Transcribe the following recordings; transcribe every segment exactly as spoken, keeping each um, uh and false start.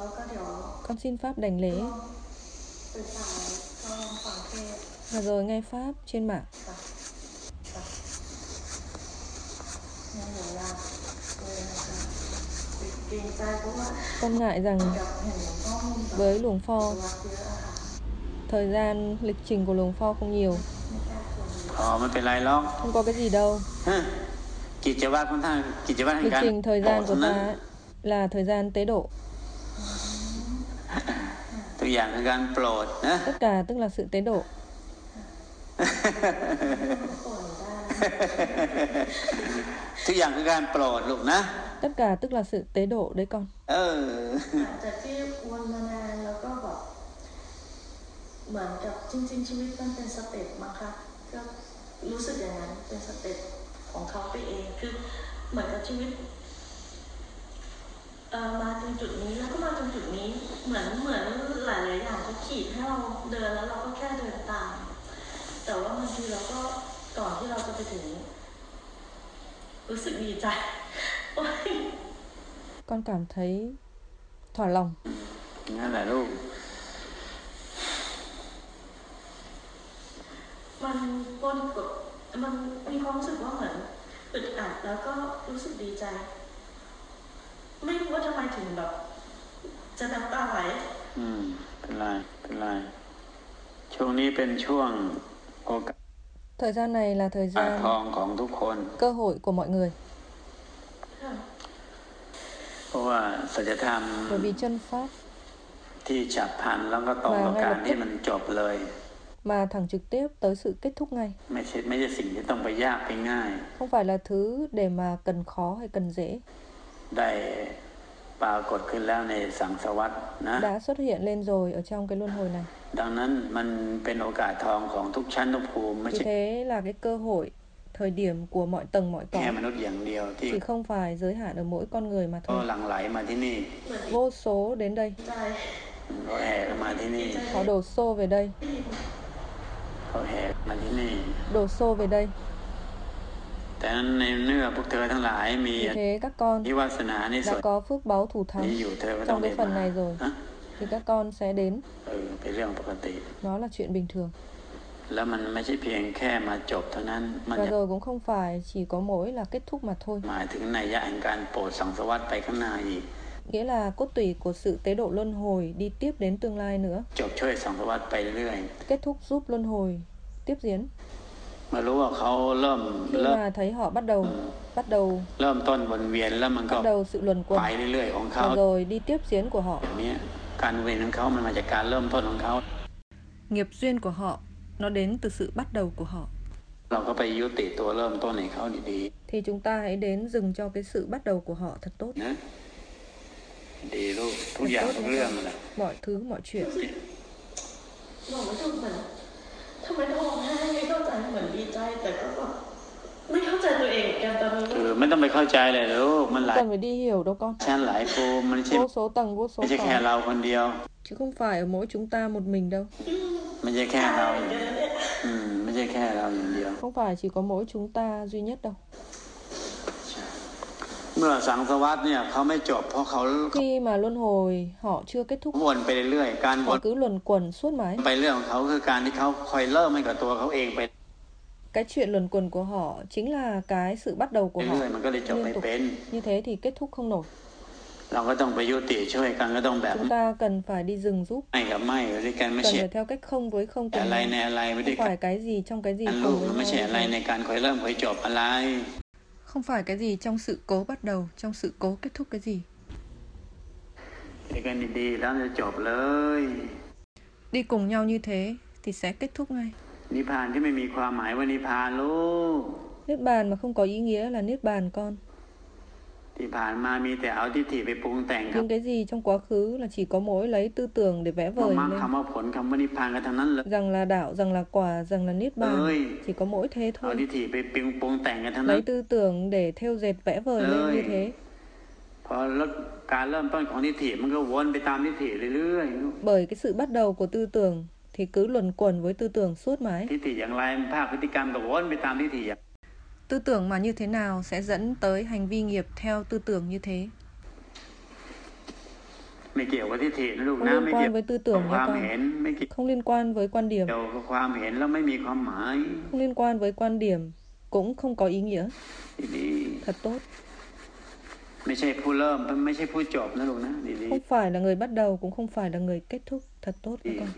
Con xin Pháp đảnh lễ và rồi nghe Pháp trên mạng. Con ngại rằng với Luồng Pho, thời gian lịch trình của Luồng Pho không nhiều. Không có cái gì đâu. Lịch trình thời gian của ta là thời gian tế độ. Tất cả tức là sự tế độ. Tất cả tức là sự tế độ đấy con. Ừ. เหมือนกับจริงๆชีวิตมันเป็นสเต็ปมั้งคะก็รู้สึกอย่างนั้นเป็นสเต็ปของเขาไปเองคือเหมือนกับชีวิตเอ่อมาถึงจุดนี้แล้วก็มาถึงจุดนี้เหมือนเหมือนหลายๆอย่างเขาขีดให้เราเดินแล้วเราก็แค่เดินตามแต่ว่าบางทีเราก็ก่อนที่เราจะไปถึงรู้สึกดีใจ Con cảm thấy thỏa lòng. Nghe là luôn. มันปนกับมันมีความรู้สึกว่าเหมือนอึดอัดแล้วก็รู้สึกดีใจไม่รู้ว่าทำไมถึงแบบจะน้ำตาไหลอืมเป็นไรเป็นไรช่วงนี้เป็นช่วงโอกาส Thời gian này là thời gian ทองของทุกคน cơ hội của mọi người. เพราะว่าสัจธรรม Bởi vì chân pháp ที่ฉับพลันแล้วก็ตรงกับการที่มันจบเลย mà thẳng trực tiếp tới sự kết thúc ngay. ไม่ใช่ไม่ใช่สิ่งที่ต้องไปยากไปง่าย Không phải là thứ để mà cần khó hay cần dễ. ได้ปรากฏขึ้นแล้วในสังสวัฏนะ Đã xuất hiện lên rồi ở trong cái luân hồi này. ดังนั้นมันเป็นโอกาสทองของทุกชั้นทุกภูมิไม่ Vì ใช่ thế là cái cơ hội, thời điểm của mọi tầng mọi แค่ cõi. มนุษย์อย่างเดียวที่ Chỉ không phải giới hạn ở mỗi con người mà ก็ thôi. หลั่งไหลมาที่นี่ Vô số đến đây. ก็แห่มาที่นี่ Họ đổ xô về đây. เขาแห่มาที่นี่ Đổ xô về đây. แต่ในเมื่อพวกเธอทั้งหลายมี Vì thế các con นิวาสนาในส่ đã วน có phước báu thủ นี้ thắng อยู่เธอก็ต้อง trong ได้ cái มา phần này rồi. ฮะ Thì các con sẽ đến. เออเป็นเรื่องปกติ Nó là chuyện bình thường. แล้วมันไม่ใช่เพียงแค่มาจบเท่านั้นมัน Và rồi cũng không phải chỉ có mỗi là kết thúc mà thôi. หมายถึงนัยยะแห่งการโปรดสังสวัฏไปข้างหน้าอีก Nghĩa là cốt tủy của sự tế độ luân hồi đi tiếp đến tương lai nữa. จบช่วยสังสวัฏไปเรื่อย Kết thúc giúp luân hồi tiếp diễn. มารู้ว่าเขาเริ่ม Khi เริ่ม mà thấy họ bắt đầu bắt đầu เริ่มต้นวนเวียนแล้วมันก็ bắt đầu sự luẩn ไป quẩn เรื่อยๆของเขา và rồi đi tiếp diễn của họ. เนี้ยการเวียนของเขามันมาจากการเริ่มต้นของเขา Nghiệp duyên của họ nó đến từ sự bắt đầu của họ. เราก็ไปยุติตัวเริ่มต้นให้เขาดี Thì chúng ta hãy đến dừng cho cái sự bắt đầu của họ thật tốt. ๆนะดีลูกทุก Thật อย่าง tốt ทุก nhé เรื่อง con. แหละ Mọi thứ mọi chuyện. บอกไม่ถูกเหมือนทำไมต้องร้องไห้ไม่เข้าใจเหมือนดีใจแต่ก็แบบไม่เข้าใจตัวเองเหมือนกันตอนนี้คือไม่ต้องไปเข้าใจเลยลูกมันหลาย Cần phải đi hiểu đâu con. ชั้นหลายภูมิมันไม่ใช่ Vô số tầng vô số ไม่ใช่แค่ cõi. เราคนเดียว Chứ không phải ở mỗi chúng ta một mình đâu. ไม่ใช่แค่เราอย่างเดียวอืมไม่ใช่แค่เราอย่างเดียว Không phải chỉ có mỗi chúng ta duy nhất đâu. เมื่อสังสวัฏเนี่ยเขาไม่จบเพราะเขา Khi mà luân hồi họ chưa kết thúc, วนไปเรื่อยๆการว họ น cứ luẩn quẩn suốt mãi. ไปเรื่องของเขาคือการที่เขาคอยเริ่มให้กับตัวเขาเองไป Cái chuyện luẩn quẩn của họ chính là cái sự bắt đầu của họ เรื่อยๆมันก็เลยจบไม่ liên tục. เป็น Như thế thì kết thúc không nổi. เราก็ต้องไปยุติช่วยกันก็ต้องแบบ Chúng ta cần phải đi dừng giúp. ไม่กับไม่อยู่ด้วยกันไม่ Cần ใช่ phải theo cách không với không อะ cùng ไร nhau. ในอะไรไม่ได้ Không phải cái gì trong cái gì กันลู cùng ก với มันไม่ใช่ nhau. อะไรในการคอยเริ่มคอยจบอะไร Không phải cái gì trong sự cố bắt đầu, trong sự cố kết thúc cái gì. เดี๋ยวกันดีๆแล้วจะจบเลย Đi cùng nhau như thế thì sẽ kết thúc ngay. นิพพานที่ไม่มีความหมายว่านิพพานลูก Niết bàn mà không có ý nghĩa là niết bàn con. ที่ผ่านมามีแต่เอาทิฏฐิไปปรุงแต่งครับ Nhưng cái gì trong quá khứ là chỉ có mỗi lấy tư tưởng để vẽ ว่า vời มรรค lên. คำว่าผลคำว่านิพพานกันทั้งนั้นเลย Rằng là đạo, rằng là quả, rằng là niết bàn. Ơi. Chỉ có mỗi thế เอา thôi. ทิฏฐิไปปรุงปรุงแต่งกันทั้งนั้น Lấy tư tưởng để thêu dệt vẽ vời lên Ơi. như thế. พอแล้วการเริ่มต้นของทิฏฐิมันก็วนไปตามทิฏฐิเรื่อย Bởi cái sự bắt đầu của tư tưởng thì cứ luẩn quẩn với tư tưởng suốt mãi. ๆทิฏฐิอย่างไรมันภาคพฤติกรรมก็วนไปตามทิฏฐิอย่าง Tư tưởng mà như thế nào sẽ dẫn tới hành vi nghiệp theo tư tưởng như thế. ไม่เกี่ยวกับทิฏฐินะลูก Không นะ liên ไม่เกี่ยว quan với tư กับ tưởng ค nha วาม con. เห็นไม่เกี่ยว Không liên quan với quan điểm. กับความเห็นแล้วไม่มีความหมาย Không liên quan với quan điểm, cũng không có ý nghĩa. ดี Thật tốt. ๆไม่ใช่ผู้เริ่มไม่ใช่ผู้จบนะลูกนะดี Không phải là người bắt đầu, cũng không phải là người kết thúc. Thật tốt các con.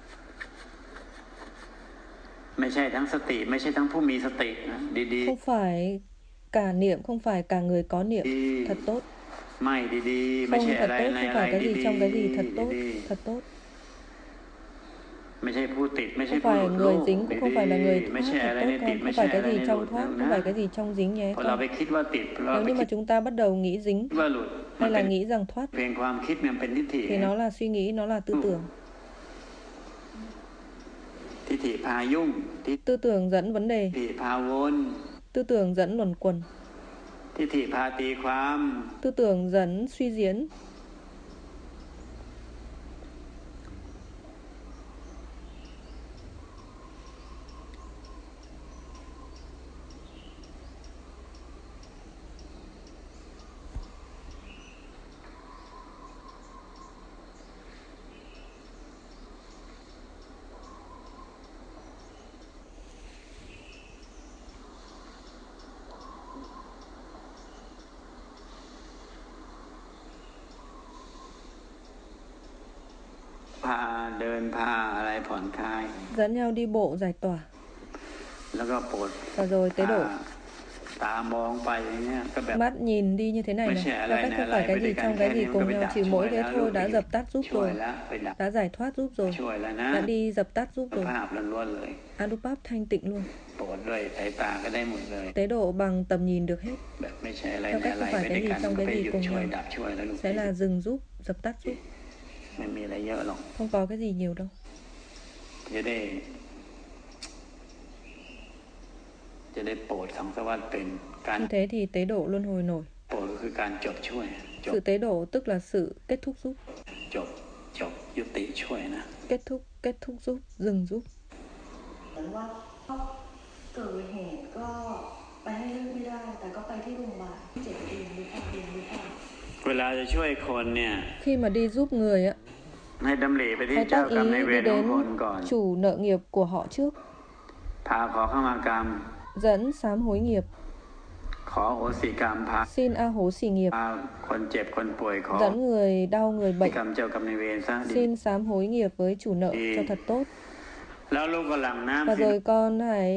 ๆไม่ใช่ทั้งสติไม่ใช่ทั้งผู้มีสตินะดี Không phải cả niệm, không phải cả người có niệm. ๆดี Thật tốt. ไม่ดีๆไม่ Không ใช่ thật อะไร tốt, ใน không อะไร phải cái ดี gì trong cái gì. Thật ๆ tốt, ดี thật tốt. ๆไม่ใช่ผู้ติดไม่ใช่ Không ผู้ห phải ลุด người โลก dính, cũng không phải là người ไม่ thoát. ใช่ Thật อะไร tốt ในติด con. ไม่ Không ใช่ phải อะ cái ไร gì ในหลุ trong ด thoát, นะ không phải cái gì trong dính nhé พอเรา con. ไปคิดว่าติดเรา Nếu ไป như คิ mà ด chúng ta bắt đầu nghĩ dính ว่าหลุดมัน hay เป็ là น nghĩ rằng thoát เพียงความคิดมันเป็นทิฏฐิ thì nó là suy nghĩ, nó là tư tưởng. ทิฏฐิพายุ่งทิฏ Tư tưởng dẫn vấn đề, ฐิพาวน tư tưởng dẫn luẩn quẩn, ทิฏฐิพาตีความ tư tưởng dẫn suy diễn. พาเดินพาอะไรผ่อนคลาย Dẫn nhau đi bộ giải tỏa แล้วก็ปวด và rồi tế độ. ตามองไปอย่างเงี้ยก็แบบ Mắt nhìn đi như thế này này, là cách không phải cái gì trong cái gì cùng nhau, chỉ mỗi thế thôi đã dập tắt giúp ช่วย rồi, แล้วไปดับ đã giải thoát giúp rồi, ช่วยแล้วนะ đã đi dập tắt giúp rồi. ภาพล้วนๆเลย Anupap thanh tịnh luôn. ปวดด้วยสายตาก็ได้หมดเลย Tế độ bằng tầm nhìn được hết, แบบไม่ใช่อะไร theo ใน cách อะไร không phải ไป cái ด้วย gì กัน trong ก็ cái ไป gì หยุด cùng ช่วย nhau, ดับช่วยแล้วลูก sẽ là dừng giúp, dập tắt giúp, ไม่มีอะไรเยอะหรอก không có cái gì nhiều đâu. จะได้ จะได้โปรดสังสารวัฏเป็นการ Như thế thì tế độ luân hồi nổi. โปรดก็คือการจบช่วยจบ Sự tế độ tức là sự kết thúc giúp, จบจบยุติช่วยนะ kết thúc, kết thúc giúp, dừng giúp. เหมือนว่าเกิดเหตุก็ไปให้เลือกไม่ได้ แต่ก็ไปที่โรงพยาบาลเจ็บเองหรือเปล่าเองหรือเปล่าเวลาจะช่วยคนเนี่ย Khi mà đi giúp người á, ให้ดำริไปที่ hãy เจ้า tác กรรม ý นายเว đi รของคน đến ก่อน chủ nợ nghiệp của họ trước, พาขอเข้ามากรรม dẫn sám hối nghiệp, ขอโหสิกรรมพา xin a hố xỉ nghiệp, พาคนเจ็บคนป่วยขอ dẫn người đau người ที่ bệnh, กรรมเจ้ากรรมนายเวรซะดี xin sám hối nghiệp với chủ nợ cho thật tốt. แล้วลูกก็หลั่งน้ำ Và สิ rồi con hãy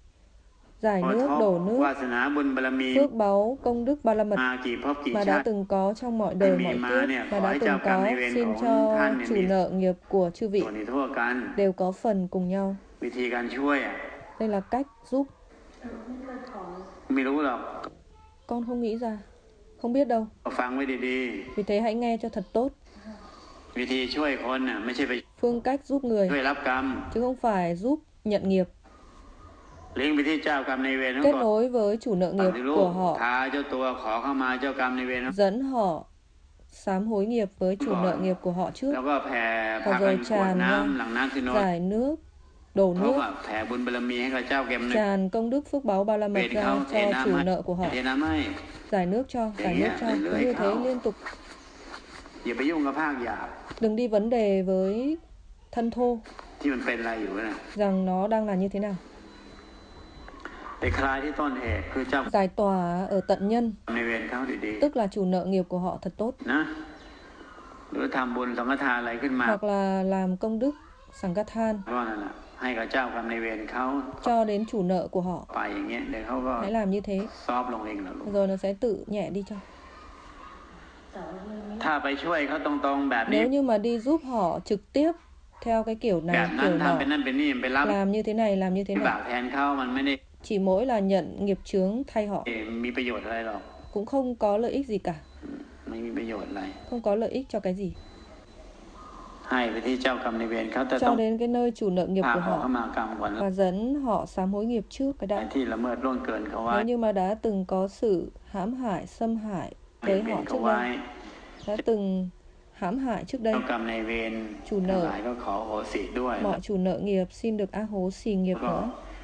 giải ขอ nước, โทษ đổ nước, วาสนาบุญบารมี phước báu, công đức ba la mật มากี่ภพกี่ mà ชา đã ติ từng có trong mọi đời Vì mọi mà kiếp, nè, mà khỏi đã từng cho có, cảm xin niệm cho của than niệm chủ niệm. nợ nghiệp của chư vị ส่วนนี้ทั่วกัน đều có phần cùng nhau. วิธีการช่วยอ่ะ Đây là cách giúp. ไม่เคยขอไม่รู้หรอก Con không nghĩ ra, không biết đâu. ฟังไว้ดี Vì thế hãy nghe cho thật tốt. ๆวิธีช่วยคนน่ะไม่ใช่ไป Phương cách giúp người, ช่วยรับกรรม chứ không phải giúp nhận nghiệp. เลี้ยงไปที่เจ้ากรรมนายเวร Kết ก่อน nối với chủ nợ ฟัง nghiệp ที่ลูก của họ, พาเจ้าตัวขอเข้ามาเจ้ากรรมนายเวร dẫn họ sám hối nghiệp với chủ nợ nghiệp của họ trước, แล้วก็แผ่พา và กัน rồi กรวด tràn น้ำ ra, หลังน้ำคือโนน giải nước, đổ เพราะ nước, ว่าแผ่บุญบารมีให้กับเจ้าแกรมนาย tràn công đức phước báu ba la เว mật รเขา ra เท cho น้ำ chủ ให้ nợ của họ, เทน้ำให้ giải nước cho, giải nước cho, cứ như thế liên tục. อย่าไปยุ่งกับภาคหยาบ Đừng đi vấn đề với thân thô ที่มันเป็นอะไรอยู่นะ rằng nó đang là như thế nào. ไปคลายที่ต้นเหตุคือเจ้า Giải tỏa ở tận nhân, ในเวรเขาดี tức là chủ nợ nghiệp của họ thật tốt, ๆนะหรือทำบุญสังฆทานอะไรขึ้นมา hoặc là làm công đức sằng ca than ก็นั่นแหละให้กับเจ้ากรรมในายเวรเขา cho đến chủ nợ của họ. ไปอย่างเงี้ยเดี๋ยวเขาก็ Hãy làm như thế, ซอฟต์ลงเองแหละลูก rồi nó sẽ tự nhẹ đi cho. แต่ว่าเรื่องนี้ถ้าไปช่วยเขาตรงๆแบบนี้ Nếu như mà đi giúp họ trực tiếp theo cái kiểu แบบ này, นั้น kiểu ทำ nọ, เป็นนั่นเป็นนี่ไปรับ làm như thế này, làm như thế บาป này, แทนเขามันไม่ได้ chỉ mỗi là nhận nghiệp chướng thay họ, มีประโยชน์อะไรหรอก cũng không có lợi ích gì cả, ไม่มีประโยชน์อะไร không có lợi ích cho cái gì. ให้ไปที่เจ้ากรรมในายเวรเขาจะต้อ Cho ง đến cái nơi chủ nợ nghiệp พา của เขาเข้า họ มากรรมก่อน và dẫn họ sám hối nghiệp trước cái ไอ้ đã. ที่ละเมิดล่วงเกินเขาไว้ Nếu như mà đã từng có sự hãm hại, xâm hại เบีย với ดเบียน họ เขา trước ไว้ đây, đã từng hãm hại trước đây, เจ้ากรรมในายเวร chủ ทั้ง nợ, หลายก็ขอโหสิด้วย mọi chủ nợ nghiệp xin được a hố xì nghiệp ก็ nữa,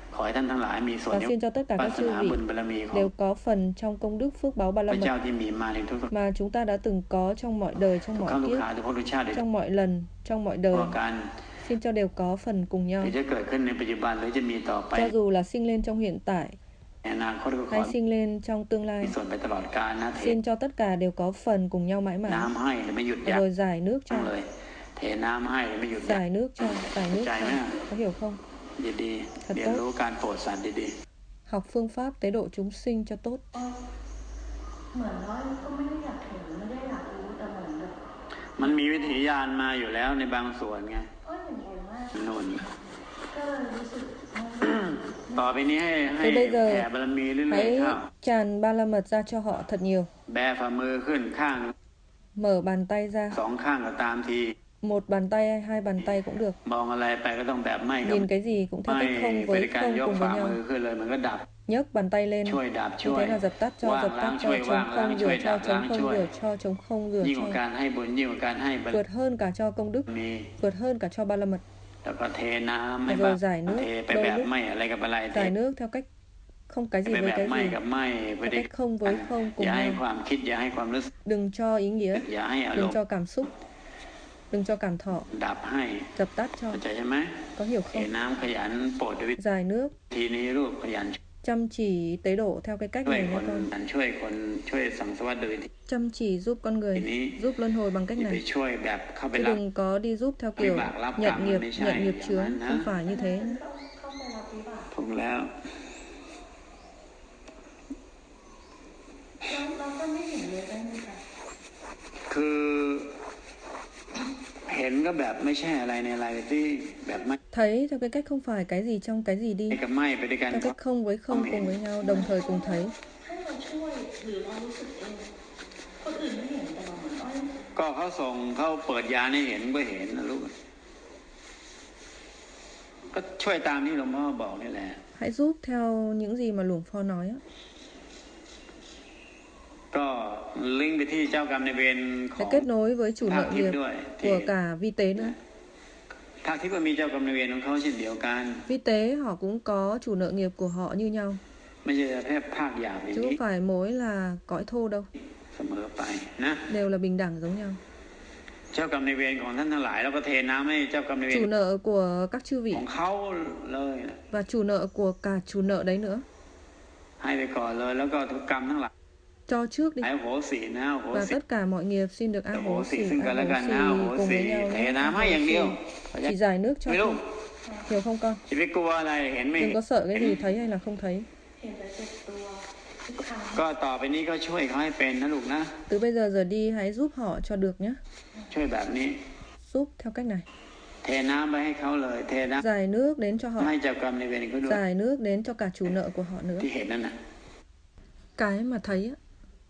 ขอให้ท่านทั้งหลายมีส่วน Và xin cho tất cả วา các ส chư นา vị บุญบารมีของ đều có phần trong công đức phước báu ba พ la ระเจ้า mật ที่มีมาในทุก mà chúng ta đã từng có trong mọi đời, trong ทุก mọi ครั้งทุก kiếp, คราวทุกภพทุกชาติ trong mọi lần, trong mọi ทุ đời. กประการ Xin cho đều có phần cùng ห nhau. รือจะเกิดขึ้นในปัจจุบันหรือจะมีต่อไป Cho dù là sinh lên trong hiện tại ในอนาคตก็ขอ hay sinh lên trong tương มี lai, ส่วนไปตลอดกาลนะเท xin cho tất cả đều có phần cùng nhau mãi น้ำ mãi. ให้ไม่หยุดยั้ง Rồi giải nước เล cho, ยเทน้ำให้ไม่หยุดยั้ง giải nước cho, giải nước Chạy cho. mấy à? Có hiểu không? ดีๆ Thật เรียน tốt. รู้การโปรดสัตว์ดี Học phương pháp tế độ chúng sinh cho tốt. เหมือนว่าก็ไม่ได้อยากเห็นไม่ได้อยากรู้แต่เหมือนแบบๆมันมีวิถียานมาอยู่แล้วในบางส่วนไงเอ้ยเห็นบ่อยมากนู่นก็เลยรู้สึกมันต่อไปนี้ให้ให้ Từ bây แผ่ giờ บารมีเรื่อยๆ hãy เข้า tràn ba la mật ra cho họ thật nhiều. แบฝ่ามือขึ้นข้าง Mở bàn tay ra, สองข้างก็ตามที một bàn tay hay hai bàn tay cũng được. มองอะไรไปก็ต้องแบบไม่กับ Nhìn cái gì cũng theo ไม่ cách không เป็น với การ không ยก cùng ฝ่า với มือ nhau. ขึ้นเลยมันก็ดับ Nhấc bàn tay lên, ช่วยดับ như ช่วย thế là dập tắt cho, ว่าง dập ล้าง tắt ช่วย cho, ว่าง chống ล้าง không ช่วย rửa ดับ cho, ล้าง chống ช่ không วย rửa cho, chống không rửa ยิ่งกว่า cho. การให้บุญยิ่งกว่าการให้บาร Vượt hơn cả cho công đức, มี vượt hơn cả cho ba la mật. แล้วก็เทน้ำไม่ Rồi บ้าง giải nước, เทไป đôi แบบ lúc ไม่อะไรกับอะไรเท giải nước theo cách không cái gì ไป với แบบ cái ไม่ gì, กับไม่ไป theo ด้วย cách không với không อ cùng ย่าให้ nhau. ความคิดอย่าให้ความรู้สึก Đừng cho ý nghĩa, อย่าให้อาร đừng มณ์ cho cảm xúc, đừng cho cảm thọ, ดับให้ dập tắt cho. เข้าใจใช่ไหม Có hiểu เท không? น้ำขยันโปรดด้วยวิ Giải nước, ธีนี้รูปขยัน chăm chỉ tế độ theo cái cách ช่วย này ค nha น con. ช่วยคนช่วยสังสวัสดิ์โดยที่ Chăm chỉ giúp con người, giúp luân hồi bằng cách ไป này. ช่วยแบบเข้าไป Chứ รับ đừng có đi giúp theo kiểu bạc lắp nhận cam nghiệp, mới sai, nhận nghiệp chẳng chướng, hạn hả? không phải như thế. เข้าไปรับวิบากถูกแล้วแล้วเราก็ไม่เห็นเลยได้ไหมคะคือเห็นก็แบบไม่ใช่อะไรในอะไรที่แบบไม่ Thấy theo cái cách không phải cái gì trong cái gì đi, กับไม่ไปด้วยกัน theo cách không với không cùng với nhau, đồng thời cùng thấy. ให้เราช่วยหรือเรารู้สึกเองคนอื่นไม่เห็นแต่เราเหมือนอ้อยก็เขาส่งเขาเปิดยาให้เห็นก็เห็นนะลูกก็ช่วยตามที่หลวงพ่อบอกนี่แหละ Hãy giúp theo những gì mà Luồng Pho nói á. ก็ลิงก์ไปที่เจ้ากรรมนายเวรขอ Hãy ง kết nối với chủ ภาค nợ ทิพ nghiệp ย์ด้วยที่ của cả vi tế nữa. ภาคทิพย์ก็มีเจ้ากรรมนายเวรของเขาเช่นเดียวกัน Vi tế họ cũng có chủ nợ nghiệp của họ như nhau, ไม่ใช่แค่ภาคหยาบอย่าง chứ นี้ không phải mỗi là cõi thô đâu, เสมอไปนะ đều là bình đẳng giống nhau. เจ้ากรรมนายเวรของท่านทั้งหลายแล้วก็เทน้ำให้เจ้ากรรมนายเวร Chủ nợ của các chư vị ของเขาเลยนะ và chủ nợ của cả chủ nợ đấy nữa. ให้ไปก่อนเลยแล้วก็ทุกกรรมทั้งหลาย Cho trước đi. ไอ้โหสีนะโห Và สี tất cả mọi nghiệp xin được โห an hố สี xỉ, ซึ่งกัน an และกัน hố นะ xỉ โห cùng สี với nhau เท nhé. น้ำให้ An อย่าง hố เดียว xỉ. Chỉ giải nước cho ไม่รู้ con. Hiểu không con? จะไปกลัวอะไรเห็นไหม Đừng có sợ cái gì, thấy hay là không thấy. เห็นแต่เจ็บตัวทุกครั้งก็ต่อไปนี้ก็ช่วยเขาให้เป็นนะลูกนะ Từ bây giờ giờ đi hãy giúp họ cho được nhé. ช่วยแบบนี้ Giúp theo cách này. เทน้ำไปให้เขาเลยเทน้ Giải nước đến cho họ, ำให้เจ้ากรรมนายเวรเขาด้วย giải nước đến cho cả chủ nợ của họ nữa. ที่เห็นนั่นน่ะ Cái mà thấy á,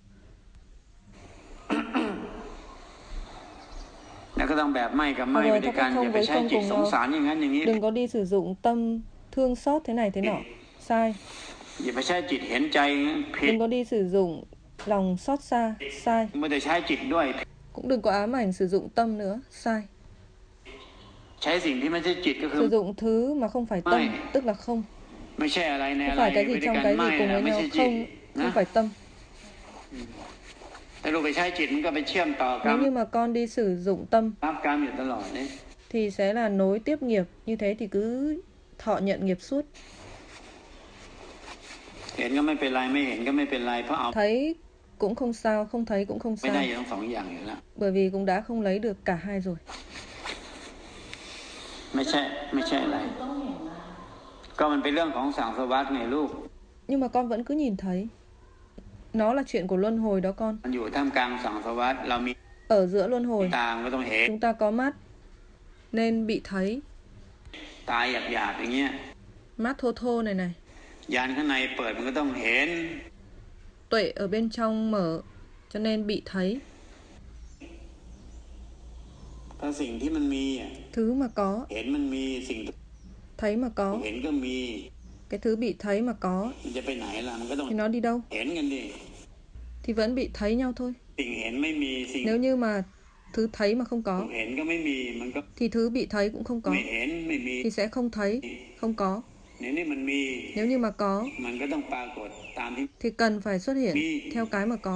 แล้วก็ต้องแบบไม่กับไม่ไปด้วยกันอย่าไปใช้จิตสงสารอย่างนั้นอย่างนี้ đừng có đi sử dụng tâm thương xót thế này thế nọ. Sai. อย่าไปใช้จิตเห็นใจผิด Đừng có đi sử dụng lòng xót xa. Sai. ไม่ได้ใช้จิตด้วย Cũng đừng có ám ảnh sử dụng tâm nữa. Sai. ใช้สิ่งที่ไม่ใช่จิตก็คือ Sử dụng thứ mà không phải tâm, Mai. tức là không. ไม่ใช่อะไรใน Không อะไร phải cái ไป gì ด้วย trong กัน cái ไม่ gì cùng นะ với ไม่ nhau. ใช่จิต Không, นะ không phải tâm. ถ้าลูกไปใช้จิตมันก็ไปเชื่อมต่อกรร Nếu ม như mà con đi sử dụng tâm รับกรรมอยู่ตลอดเนี่ย thì sẽ là nối tiếp nghiệp. Như thế thì cứ thọ nhận nghiệp suốt. เห็นก็ไม่เป็นไรไม่เห็นก็ไม่เป็นไรเพราะเอา Thấy cũng không sao, không thấy cũng không ไม่ได้ sao. อยู่ทั้งสองอย่างอยู่แล้ว Bởi vì cũng đã không lấy được cả hai rồi. ไม่ใช่ไม่ใช่อะไรต้องเห็นนะคะก็มันเป็นเรื่องของสังสวัสดิ์ไงลูก Nhưng mà con vẫn cứ nhìn thấy. Nó là chuyện của luân hồi đó con. มันอยู่ท่ามกลางสังสวัสดิ์เรามี Ở giữa luân hồi, ตามันก็ต้องเห็น chúng ta có mắt nên bị thấy. ตาหยาบๆอย่างเงี้ย Mắt thô thô này này, ยานข้างในเปิดมันก็ต้องเห็น tuệ ở bên trong mở, cho nên bị thấy. ถ้าสิ่งที่มันมีอ่ะ Thứ mà có, เห็นมันมีสิ่ง thấy mà có. เห็นก็มี Cái thứ bị thấy mà có มันจะไปไหนล่ะมันก็ต้อง thì nó đi đâu? เห็นกันดิ Thì vẫn bị thấy nhau thôi. สิ่งเห็นไม่มีสิ่ง Nếu như mà thứ thấy mà không có เห็นก็ไม่มีมันก็ thì thứ bị thấy cũng không có, ไม่เห็นไม่มี thì sẽ không thấy, không có. Nếu như mà có มันก็ต้องปรากฏตามที่ thì cần phải xuất hiện Mi. theo cái mà có.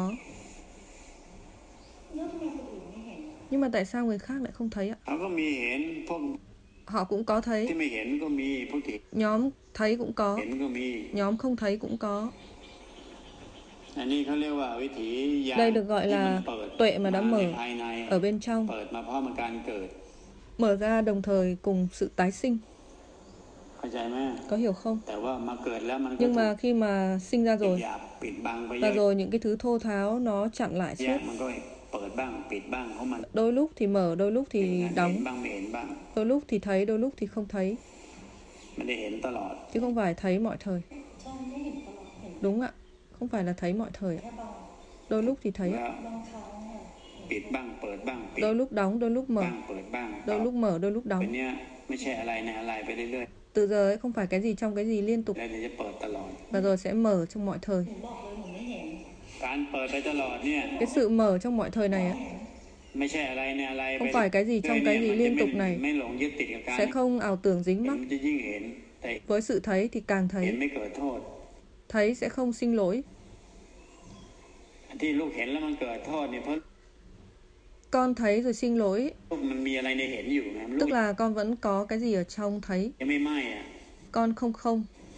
Nhưng mà tại sao người khác lại không thấy ạ? เขาก็มีเห็นพวก Họ cũng có ที่ thấy. ไม่เห็นก็มีพวกที่ Nhóm thấy cũng có, เห็นก็มี nhóm không thấy cũng có. อันนี้เขาเรียกว่าวิถีญาณ Đây được gọi ที่มัน là เปิด tuệ mà đã มาใน mở ภายใน ở bên trong, เปิดมาพร้อมกับการเกิด mở ra đồng thời cùng sự tái sinh. เข้าใจไหม Có hiểu không? แต่ว่ามาเกิดแล้วมันก็ Nhưng ถูก mà khi mà sinh ra ปิด rồi หยาบปิดบังไปเย và อะ rồi những cái thứ thô tháo nó chặn lại แย suốt. กมันก็เปิดบ้างปิดบ้างเพราะมัน Đôi lúc thì mở, đôi lúc เห็ thì น đóng, บ้างไม่เห็นบ้าง đôi lúc thì thấy, đôi lúc thì không thấy, ไม่ได้เห็นตลอด chứ không phải thấy mọi thời. ใช่ไม่เห็นตลอดเห็น Đúng ạ, không phải là thấy mọi thời ạ. แค่บาง Đôi lúc thì thấy แล้ ạ. วบางครั้งเนี่ยปิดบ้างเปิดบ้างปิด Đôi lúc đóng, đôi lúc บ้า mở, งเปิดบ้าง đôi lúc mở, đôi lúc เป็น đóng. เนี้ยไม่ใช่อะไรในอะไรไปเรื่อย Từ giờ ấy không phải cái gì trong cái gì liên tục ๆแล้วเดี๋ยวจะเปิดตลอด và rồi sẽ mở trong mọi thời. หนูบอกเลยหนูไม่เห็นการเปิดไปตลอดเนี่ย Cái sự mở trong mọi thời này ấy, ไม่ใช่อะไรในอะไรไป không phải cái gì trong cái gì liên tục ไม่ này ไม่หลงยึดติดกับการ sẽ không ảo tưởng dính เห็น mắc. มันจะยิ่งเห็นแต่ Với sự thấy thì càng เห็น thấy, ไม่เกิดโทษ thấy sẽ không sinh lỗi. ที่ลูกเห็นแล้วมันเกิดโทษเนี่ยเพราะ Con thấy rồi sinh lỗi, ลูกมันมีอะไรในเห็นอยู่ไงลู tức ก là con vẫn có cái gì ở trong thấy, ยังไม่ไหม้อ่ะ con không không.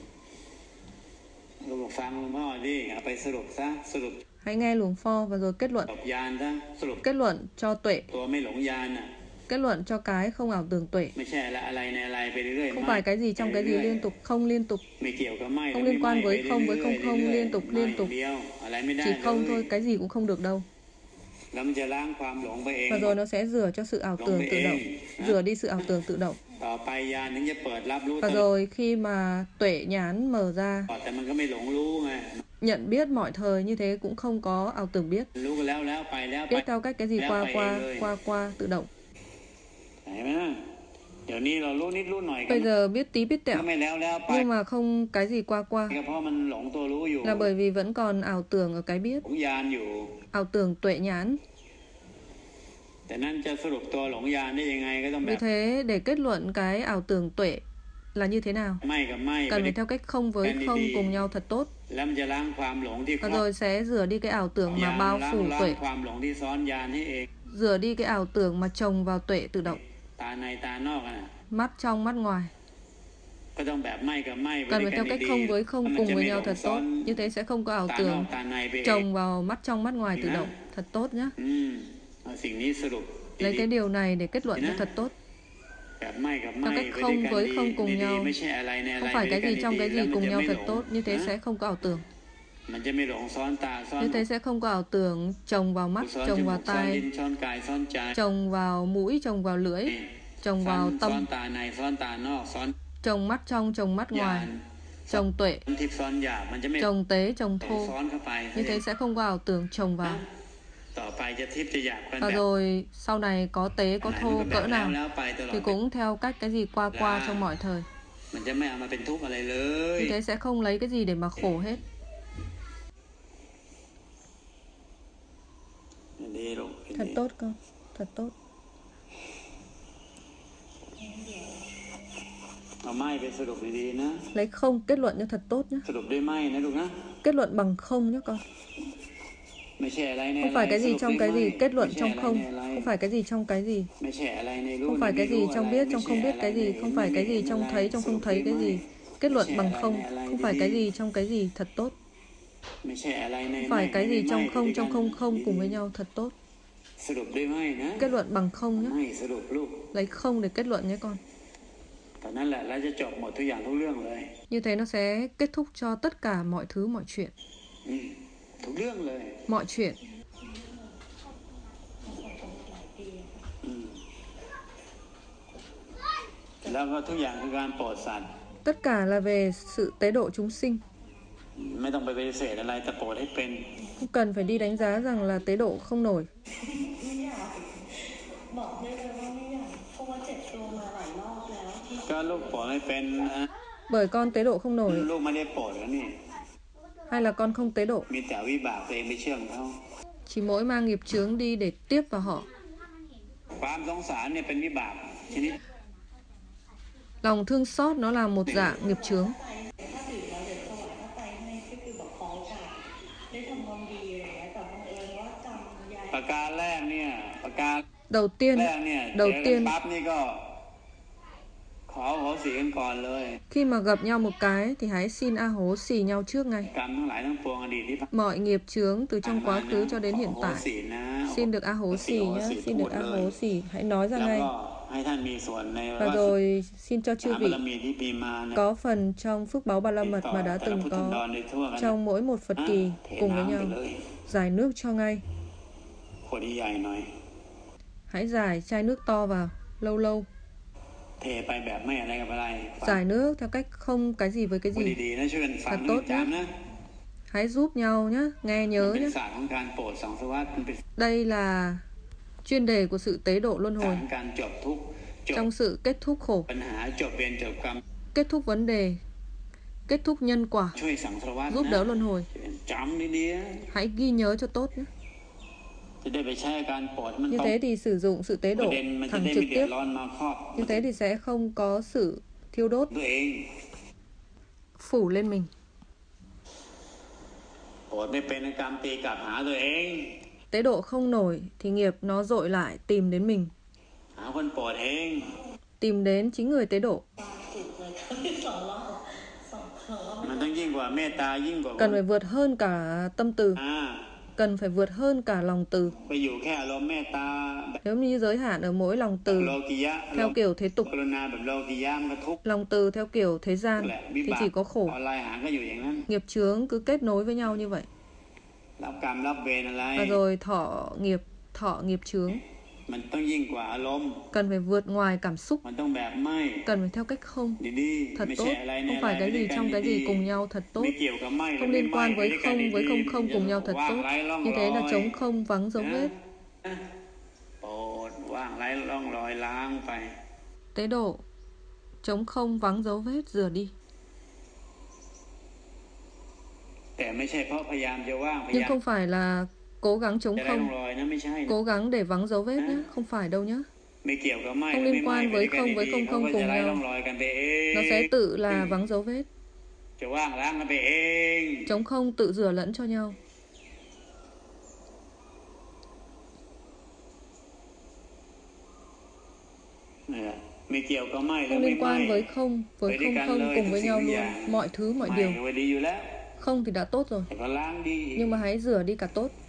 ลูกบอกฟังหลวงพ่อดิเอาไปสรุปซะสรุป Hãy nghe luồng pho và rồi kết luận. จบยานซะสรุป Kết luận cho tuệ, ตัวไม่หลงยานอ่ะ kết luận cho cái không ảo tưởng tuệ. ไม่ใช่อะไรอะไรในอะไรไปเรื่อยๆ Không phải cái gì trong cái gì liên tục, không liên tục. ไม่เกี่ยวกับไม่ Không liên quan với không với không không, liên tục liên tục. เดียวอะไรไม่ได้ Chỉ không เลย thôi, cái gì cũng không được đâu. แล้วมันจะล้างความหลงไปเอง Và rồi nó sẽ rửa cho sự ảo tưởng tự động, rửa đi sự ảo tưởng tự động. ต่อไปยานถึงจะเปิดรับรู้ Và rồi khi mà tuệ nhãn mở ra, แต่มันก็ไม่หลงรู้ไง nhận biết mọi thời như thế cũng không có ảo tưởng biết. รู้กันแล้วแล้วไปแล้วไป Biết theo cách cái gì qua qua, qua qua tự động. เห็นไหมนะเดี๋ยวนี้เรารู้นิดรู้หน่อยกั Bây giờ biết tí biết ก็ tẹo, ไม่แล้วแล้วไป nhưng mà không cái gì qua qua ก็เพราะมันหลงตัวรู้อยู่ là bởi vì vẫn còn ảo tưởng ở cái biết, หลงยานอยู่ ảo tưởng tuệ nhãn. แต่นั่นจะสรุปตัวหลงยานได้ยังไงก็ต้องแบ Vì บ thế để kết luận cái ảo tưởng tuệ là như thế nào, ไม่กับไม่ cần phải theo cách không với không cùng nhau thật tốt. แล้วมันจะล้างความหลงที่ Và rồi sẽ rửa đi cái ảo tưởng ยา mà น bao ล้าง phủ ล้าง tuệ, ความหลงที่ซ้อนยานให้เอง rửa đi cái ảo tưởng mà chồng vào tuệ tự động, ตาในตานอกอ่ะ mắt trong mắt ngoài. ก็ต้องแบบไม่กับไม่ Cần phải theo cách không với không cùng với nhau thật tốt, như thế sẽ không có ảo ตานอ tưởng กตาในไปเอง chồng vào mắt trong mắt ngoài tự động. Thật tốt nhá. อืมเอาสิ่งนี้สรุป Lấy cái điều này để kết luận cho thật tốt. แบบไม่กับไม่ Theo cách ไปด้วย không กัน với ดี không cùng ดี nhau, ไม่ใช่อะไรในอะไร không phải cái gì trong cái gì cùng nhau thật tốt, như thế นะ sẽ không có ảo tưởng. มันจะไม่หลงซ้อนตาซ้อน Như thế sẽ không có ảo tưởng chồng vào mắt, ซ้อนจ chồng มู vào กซ้อนลิ้น tai, ซ้อนกายซ้อนใจ chồng vào mũi, chồng vào lưỡi, นี่ chồng ซ้อน vào ซ้อน tâm, ตาในซ้อนตานอกซ้อน chồng mắt trong, chồng mắt ญา ngoài, ณ chồng tuệ, ซ้อนทิพย์ซ้อนหยาบมันจะไม่ chồng tế, chồng ต้อง thô. ซ้อนเข้าไป Như thế sẽ không có ảo tưởng chồng vào. ต่อไปจะทิพย์จะหยาบกัน Và แบบ rồi sau này có tế, có ไหน thô มันก็ cỡ แบบแล้ว nào แล้วไปตลอ thì ด cũng theo cách cái gì qua qua trong mọi thời. มันจะไม่เอามาเป็นทุกข์อะไรเลย Như thế sẽ không lấy cái gì để mà khổ hết. ดีลูก Thật tốt con, thật tốt. เอาไม่ไปสรุปดีๆนะ Lấy không kết luận cho thật tốt nhé. สรุปด้วยไม่นะลูกนะ Kết luận bằng không nhé con. ไม่ใช่อะไรใน Không phải cái gì trong cái gì, kết luận trong không. ไม่ Không phải cái gì trong cái gì. ไม่ใช่อะไรในรู้ Không phải cái gì trong biết, trong không biết cái gì. Không phải cái gì trong thấy, trong không thấy cái gì. Kết luận bằng không. Không phải cái gì trong cái gì thật tốt. ไม่ใช่อะไรใน Không phải cái gì trong không, trong không không cùng với nhau thật tốt. สรุปด้วยไม่นะ Kết luận bằng không nhé. ไม่สรุปลูก Lấy không để kết luận nhé con. แต่นั่นแหละแล้วจะจบหมดทุกอย่างทุกเรื่องเลย Như thế nó sẽ kết thúc cho tất cả mọi thứ, mọi chuyện. อืมทุกเรื่องเลย Mọi chuyện. อืมแล้วก็ทุกอย่างคือการโปรดสัตว์ Tất cả là về sự tế độ chúng sinh. ไม่ต้องไปปฏิเสธอะไรแต่โปรดให้เป็น Không cần phải đi đánh giá rằng là tế độ không nổi. ไม่อยากบอกได้เลยว่าไม่อยากเพราะว่าเจ็บตัวมาหลายรอบแล้วที่ก็ลูกโปรดให้เป็นนะ Bởi con tế độ không nổi, ลูกไม่ได้โปรดแล้วนี่ hay là con không tế độ, มีแต่วิบากตัวเองไปเชื่อมเขา chỉ mỗi mang nghiệp chướng đi để tiếp vào họ. ความสงสารเนี่ยเป็นวิบากชนิด Lòng thương xót nó là một dạng nghiệp chướng. ถ้าดื่มแล้วเดี๋ยวถวายพระไตรให้ก็คือแบบขอโอกาสได้ทำความดีอะไรอย่างเงี้ยแต่บังเอิญว่าจำยายประการแรกเนี่ยประการ Đầu tiên, แรกเนี่ย đầu เจอกัน tiên ปั๊บนี่ก็ขอโหสิกันก่อนเลย khi mà gặp nhau một cái thì hãy xin a hố xì nhau trước ngay. กรรมทั้งหลายทั้งปวงอดีตที่ผ่าน Mọi nghiệp chướng từ trong quá khứ cho đến hiện ขอ tại โหสินะ xin được a hố xì nhá, xin được a hố xì, hãy nói ra แล้ว ngay. ก็ให้ท่านมีส่วนใน Và rồi xin cho chư บาร vị มีที่มีมาใน có phần trong phước báu ba la mật mà đã แต่ละ từng พุทธันด có รในทั่วกัน trong mỗi một Phật kỳ เท cùng với น้ำไป nhau. เลย Giải nước cho ngay. ขวดใหญ่หน่อย Hãy giải chai nước to vào, lâu lâu. เทไปแบบไม่อะไรกับอะไร Giải nước theo cách không cái gì với cái พูด gì. ดีๆนะช่วยกันฟัง Thật นะ tốt จำนะ Hãy giúp nhau nhé, nghe มัน nhớ เป็น nhé. ศาสตร์ของการโปรดสังสารวัฏมันเป็น Đây là chuyên đề của sự tế độ luân ศาสต hồi. ร์ของการจบทุกข์จบ Trong sự kết thúc khổ, ปัญหาจบเวรจบกรรม kết thúc vấn đề, kết thúc nhân quả, ช่วยสังสารวัฏ giúp นะ đỡ luân hồi. จำดี Hãy ghi nhớ cho tốt nhé. ๆจะได้ไปใช้การโปรดมัน Như ต้อง thế thì sử dụng sự tế ประ độ เด็นมันจะ thẳng ได้ trực ไม่เดือ tiếp. ดร้อนมาครอบ Như thế thì sẽ không có sự thiêu đốt ตัวเอง phủ lên mình. โปรดไม่เป็นกรรมตีกลับหาตัวเอง Tế độ không nổi thì nghiệp nó dội lại tìm đến mình. หาคนโปรดเอง Tìm đến chính người tế độ. จุดเลยครั้งที่สองรอบสองสองรอบมันต้องยิ่งกว่าเมตตายิ่งกว่า Cần phải vượt hơn cả tâm từ, อ่า cần phải vượt hơn cả lòng từ. ไปอยู่แค่อารมณ์เมตตาแบบ Nếu như giới hạn ở mỗi lòng โล từ กิยะ theo kiểu thế tục, กรุณาแบบโลกิยะมันก็ทุกข์ lòng từ theo kiểu thế แห gian ละ วิ thì บาก chỉ có khổ. ออนไลน์หาก็อยู่อย่างนั้น Nghiệp chướng cứ kết nối với nhau như vậy. รับกรรมรับเวรอะไร Và rồi thọ nghiệp, thọ nghiệp chướng มันต้องยิ่งกว่าอารมณ์ cần phải vượt ngoài cảm xúc, มันต้องแบบไม่ cần phải theo cách không. ดีๆ Thật ไม่ tốt, ใช่อะไรใน không อะไร phải cái ไม่ gì ได้ trong cái ดี gì ๆ cùng nhau thật tốt. ไม่เกี่ยวกับไม่ Không liên quan với không với không không cùng nhau thật tốt. Như thế là trống không vắng dấu vết. โปรดว่างไร้ร่องรอยล้างไป Tế độ trống không vắng dấu vết rửa đi. แต่ไม่ใช่เพราะพยายามจะว่างพยา Nhưng ยาม không phải là cố gắng trống จะได้ร่อง không, รอยนะไม่ใช่นะ cố gắng để vắng dấu vết nhé, không phải đâu nhé. ไม่เกี่ยวกับไม่ Không ไม่ liên ไม่ quan ไม่ với ได้กัน không với ดี không ๆเขา không ก็จะ cùng ไร้ร่อง nhau. รอยกันไปเอง Nó sẽ tự là vắng dấu vết. จะว่างล้างกันไปเอง Trống không tự rửa lẫn cho nhau. เนี่ยไม่เกี่ยวกับไม่แล้ว Không ไม่ liên ไม่ quan với không, với Vậy đi không cạnh không lời cùng thực với sự nhau bây luôn. giờ. Mọi thứ, mọi ไม่ điều. ก็ดีอยู่แล้ว Không thì đã tốt rồi, แต่ก็ล้างดี nhưng mà hãy rửa đi cả tốt.